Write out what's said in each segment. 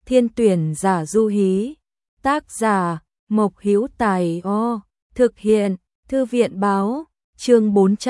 Thiên tuyển giả du hí. Tác giả Mộc Hữu Tài. Thực hiện Thư viện báo. Chương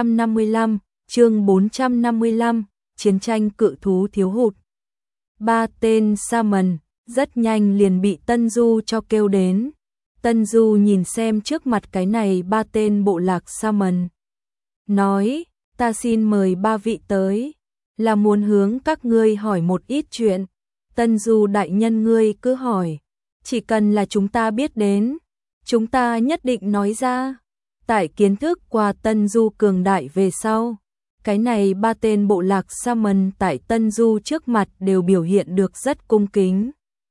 455, chiến tranh cự thú thiếu hụt. Ba tên Shaman rất nhanh liền bị Tân Du cho kêu đến. Tân Du nhìn xem trước mặt cái này ba tên bộ lạc Shaman, nói: ta xin mời ba vị tới, là muốn hướng các ngươi hỏi một ít chuyện. Tân Du đại nhân, ngươi cứ hỏi, chỉ cần là chúng ta biết đến, chúng ta nhất định nói ra. Tại kiến thức qua Tân Du cường đại về sau, cái này ba tên bộ lạc Shaman tại Tân Du trước mặt đều biểu hiện được rất cung kính,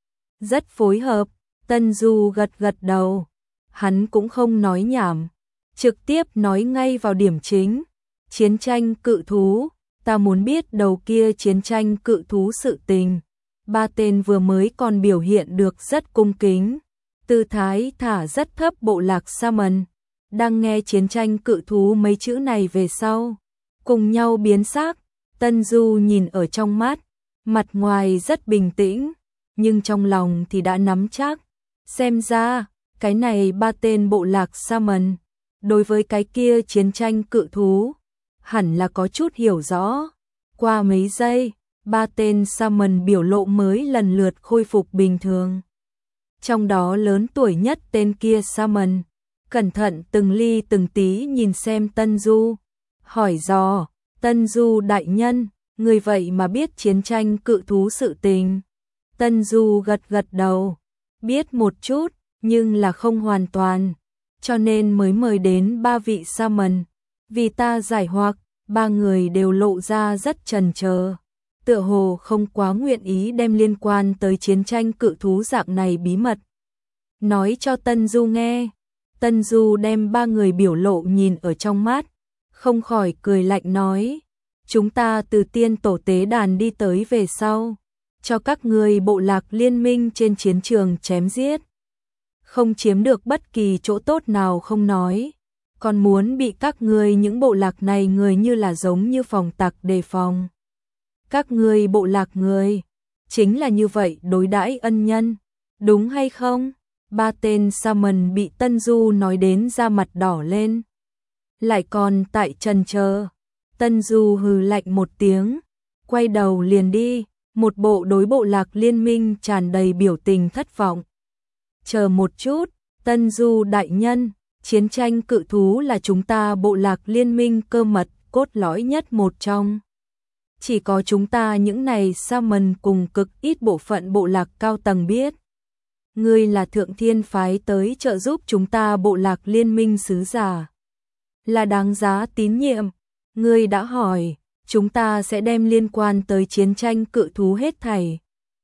rất phối hợp. Tân Du gật gật đầu, hắn cũng không nói nhảm, trực tiếp nói ngay vào điểm chính. Chiến tranh cự thú, ta muốn biết đầu kia chiến tranh cự thú sự tình. Ba tên vừa mới còn biểu hiện được rất cung kính, tư thái thả rất thấp bộ lạc Shaman, đang nghe chiến tranh cự thú mấy chữ này về sau, cùng nhau biến sắc. Tân Du nhìn ở trong mắt, mặt ngoài rất bình tĩnh, nhưng trong lòng thì đã nắm chắc. Xem ra, cái này ba tên bộ lạc Shaman, đối với cái kia chiến tranh cự thú, hẳn là có chút hiểu rõ. Qua mấy giây, ba tên Shaman biểu lộ mới lần lượt khôi phục bình thường. Trong đó lớn tuổi nhất tên kia Shaman, cẩn thận từng ly từng tí nhìn xem Tân Du, hỏi dò: Tân Du đại nhân, người vậy mà biết chiến tranh cự thú sự tình? Tân Du gật gật đầu, biết một chút, nhưng là không hoàn toàn, cho nên mới mời đến ba vị Shaman, vì ta giải hoặc. Ba người đều lộ ra rất chần chờ, tựa hồ không quá nguyện ý đem liên quan tới chiến tranh cự thú dạng này bí mật nói cho Tân Du nghe. Tân Du đem ba người biểu lộ nhìn ở trong mắt, không khỏi cười lạnh nói: chúng ta từ tiên tổ tế đàn đi tới về sau, cho các người bộ lạc liên minh trên chiến trường chém giết, không chiếm được bất kỳ chỗ tốt nào không nói, còn muốn bị các ngươi những bộ lạc này người như là giống như phòng tặc đề phòng. Các ngươi bộ lạc người chính là như vậy đối đãi ân nhân, đúng hay không? Ba tên Shaman bị Tân Du nói đến da mặt đỏ lên, lại còn tại trần chờ. Tân Du hừ lạnh một tiếng, quay đầu liền đi, một bộ đối bộ lạc liên minh tràn đầy biểu tình thất vọng. Chờ một chút, Tân Du đại nhân, chiến tranh cự thú là chúng ta bộ lạc liên minh cơ mật cốt lõi nhất một trong. Chỉ có chúng ta những này Shaman cùng cực ít bộ phận bộ lạc cao tầng biết. Ngươi là thượng thiên phái tới trợ giúp chúng ta bộ lạc liên minh sứ giả, là đáng giá tín nhiệm. Ngươi đã hỏi, chúng ta sẽ đem liên quan tới chiến tranh cự thú hết thảy,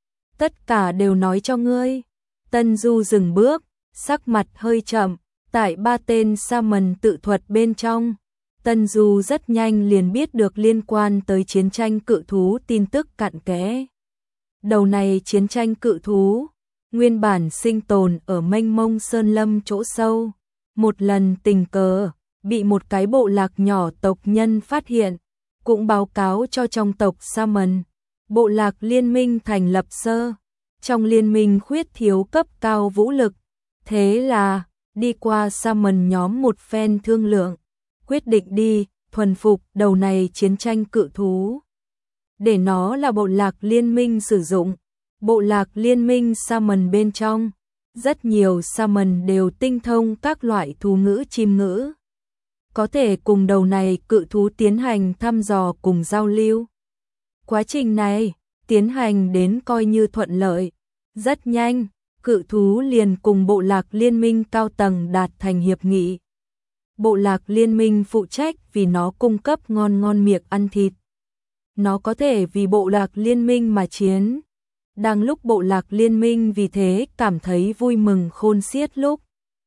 tất cả đều nói cho ngươi. Tân Du dừng bước, sắc mặt hơi chậm. Tại ba tên Shaman tự thuật bên trong, Tân Du rất nhanh liền biết được liên quan tới chiến tranh cự thú tin tức cặn kẽ. Đầu này chiến tranh cự thú, nguyên bản sinh tồn ở mênh mông sơn lâm chỗ sâu, một lần tình cờ bị một cái bộ lạc nhỏ tộc nhân phát hiện, cũng báo cáo cho trong tộc Shaman. Bộ lạc liên minh thành lập sơ, trong liên minh khuyết thiếu cấp cao vũ lực, thế là đi qua Shaman nhóm một phen thương lượng, quyết định đi thuần phục đầu này chiến tranh cự thú, để nó là bộ lạc liên minh sử dụng. Bộ lạc liên minh Shaman bên trong, rất nhiều Shaman đều tinh thông các loại thú ngữ chim ngữ, có thể cùng đầu này cự thú tiến hành thăm dò cùng giao lưu. Quá trình này tiến hành đến coi như thuận lợi, rất nhanh cự thú liền cùng bộ lạc liên minh cao tầng đạt thành hiệp nghị. Bộ lạc liên minh phụ trách vì nó cung cấp ngon miệng ăn thịt. Nó có thể vì bộ lạc liên minh mà chiến. Đang lúc bộ lạc liên minh vì thế cảm thấy vui mừng khôn xiết lúc,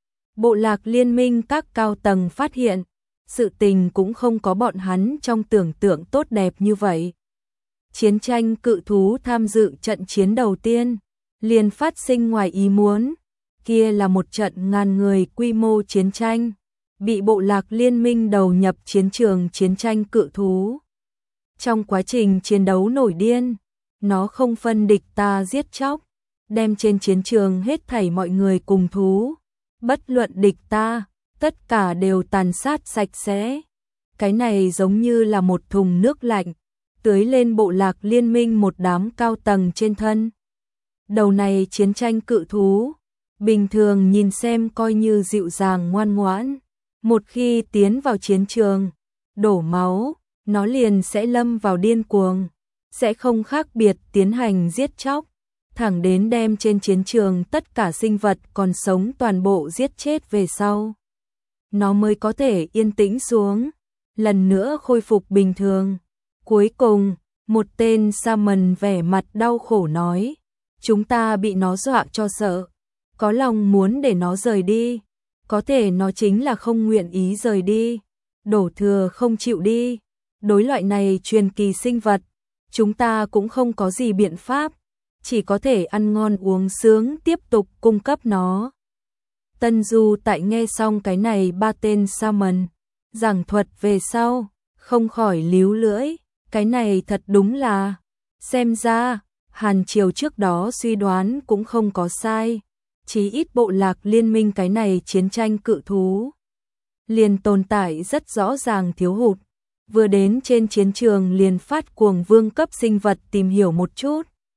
bộ lạc liên minh các cao tầng phát hiện, sự tình cũng không có bọn hắn trong tưởng tượng tốt đẹp như vậy. Chiến tranh cự thú tham dự trận chiến đầu tiên liền phát sinh ngoài ý muốn, kia là một trận ngàn người quy mô chiến tranh, bị bộ lạc liên minh đầu nhập chiến trường chiến tranh cự thú. Trong quá trình chiến đấu nổi điên, nó không phân địch ta giết chóc, đem trên chiến trường hết thảy mọi người cùng thú, bất luận địch ta, tất cả đều tàn sát sạch sẽ. Cái này giống như là một thùng nước lạnh, tưới lên bộ lạc liên minh một đám cao tầng trên thân. Đầu này chiến tranh cự thú, bình thường nhìn xem coi như dịu dàng ngoan ngoãn, một khi tiến vào chiến trường, đổ máu, nó liền sẽ lâm vào điên cuồng, sẽ không khác biệt tiến hành giết chóc, thẳng đến đem trên chiến trường tất cả sinh vật còn sống toàn bộ giết chết về sau. Nó mới có thể yên tĩnh xuống, lần nữa khôi phục bình thường. Cuối cùng, một tên Shaman vẻ mặt đau khổ nói, chúng ta bị nó dọa cho sợ, có lòng muốn để nó rời đi, có thể nó chính là không nguyện ý rời đi, đổ thừa không chịu đi. Đối loại này truyền kỳ sinh vật, chúng ta cũng không có gì biện pháp, chỉ có thể ăn ngon uống sướng tiếp tục cung cấp nó. Tân Du tại nghe xong cái này ba tên Shaman giảng thuật về sau, không khỏi líu lưỡi, cái này thật đúng là, xem ra, Hàn Triều trước đó suy đoán cũng không có sai, chí ít bộ lạc liên minh cái này chiến tranh cự thú liền tồn tại rất rõ ràng thiếu hụt, vừa đến trên chiến trường liền phát cuồng vương cấp sinh vật tìm hiểu một chút.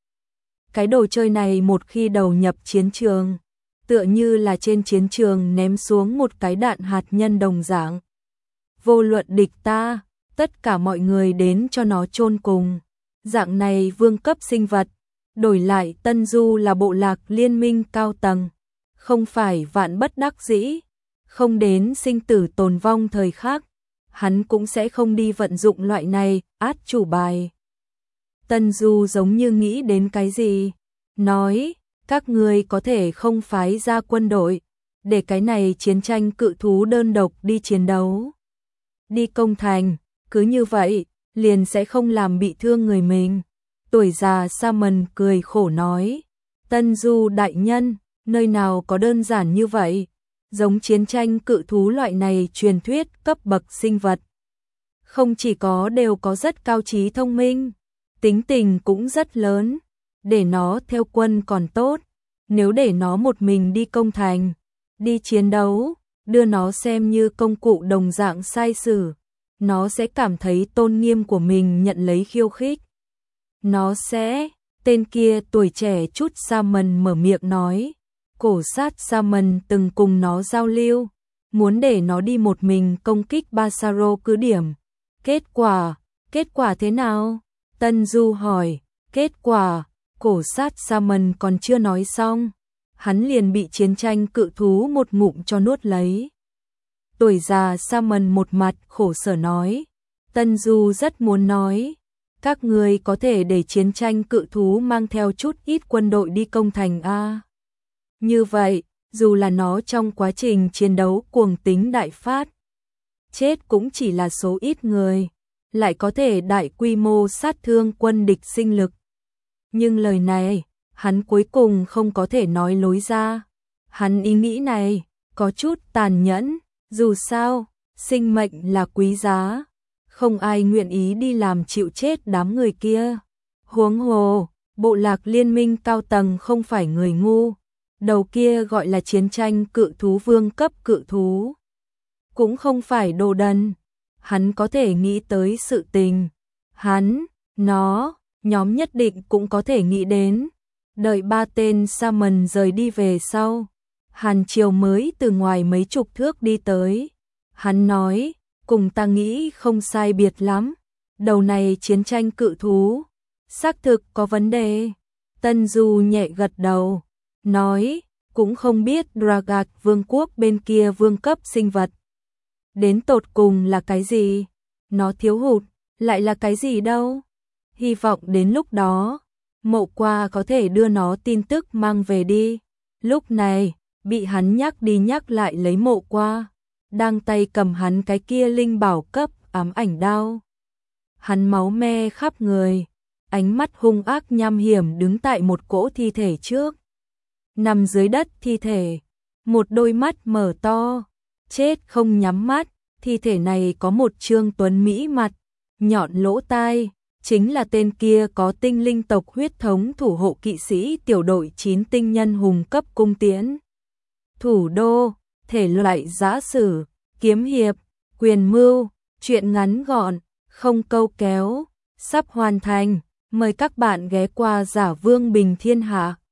Cái đồ chơi này một khi đầu nhập chiến trường, tựa như là trên chiến trường ném xuống một cái đạn hạt nhân đồng dạng. Vô luận địch ta, tất cả mọi người đến cho nó chôn cùng. Dạng này vương cấp sinh vật, đổi lại Tân Du là bộ lạc liên minh cao tầng, không phải vạn bất đắc dĩ, không đến sinh tử tồn vong thời khắc, hắn cũng sẽ không đi vận dụng loại này át chủ bài. Tân Du giống như nghĩ đến cái gì, nói, các ngươi có thể không phái ra quân đội, để cái này chiến tranh cự thú đơn độc đi chiến đấu, đi công thành, cứ như vậy, liền sẽ không làm bị thương người mình. Tuổi già Shaman cười khổ nói, Tân Du đại nhân, nơi nào có đơn giản như vậy, giống chiến tranh cự thú loại này truyền thuyết cấp bậc sinh vật. Không chỉ có đều có rất cao trí thông minh, tính tình cũng rất lớn, để nó theo quân còn tốt, nếu để nó một mình đi công thành, đi chiến đấu, đưa nó xem như công cụ đồng dạng sai sử, nó sẽ cảm thấy tôn nghiêm của mình nhận lấy khiêu khích. Nó sẽ, tên kia tuổi trẻ chút Shaman mở miệng nói, cổ sát Shaman từng cùng nó giao lưu, muốn để nó đi một mình công kích Basaro cứ điểm. Kết quả thế nào? Tân Du hỏi, kết quả, cổ sát Shaman còn chưa nói xong, hắn liền bị chiến tranh cự thú một ngụm cho nuốt lấy. Tuổi già Shaman một mặt khổ sở nói, Tân Du rất muốn nói, các ngươi có thể để chiến tranh cự thú mang theo chút ít quân đội đi công thành a. Như vậy, dù là nó trong quá trình chiến đấu cuồng tính đại phát, chết cũng chỉ là số ít người, lại có thể đại quy mô sát thương quân địch sinh lực. Nhưng lời này, hắn cuối cùng không có thể nói lối ra. Hắn ý nghĩ này, có chút tàn nhẫn, dù sao, sinh mệnh là quý giá, không ai nguyện ý đi làm chịu chết đám người kia. Huống hồ, bộ lạc liên minh cao tầng không phải người ngu, đầu kia gọi là chiến tranh cự thú vương cấp cự thú, cũng không phải đồ đần, hắn có thể nghĩ tới sự tình, nhóm nhất định cũng có thể nghĩ đến. Đợi ba tên Shaman rời đi về sau, Hàn Triều mới từ ngoài mấy chục thước đi tới. Hắn nói, cùng ta nghĩ không sai biệt lắm, đầu này chiến tranh cự thú, xác thực có vấn đề. Tân Du nhẹ gật đầu, nói, cũng không biết Dragak vương quốc bên kia vương cấp sinh vật đến tột cùng là cái gì, nó thiếu hụt, lại là cái gì đâu. Hy vọng đến lúc đó, Mộ Qua có thể đưa nó tin tức mang về đi. Lúc này, bị hắn nhắc đi nhắc lại lấy Mộ Qua, đang tay cầm hắn cái kia linh bảo cấp ám ảnh đao. Hắn máu me khắp người, ánh mắt hung ác nham hiểm đứng tại một cỗ thi thể trước. Nằm dưới đất thi thể, một đôi mắt mở to, chết không nhắm mắt, thi thể này có một trương tuấn mỹ mặt, nhọn lỗ tai, chính là tên kia có tinh linh tộc huyết thống thủ hộ kỵ sĩ tiểu đội 9 tinh nhân hùng cấp cung tiễn. Thủ đô, thể loại giã sử, kiếm hiệp, quyền mưu, truyện ngắn gọn, không câu kéo, sắp hoàn thành. Mời các bạn ghé qua Giả Vương Bình Thiên Hạ.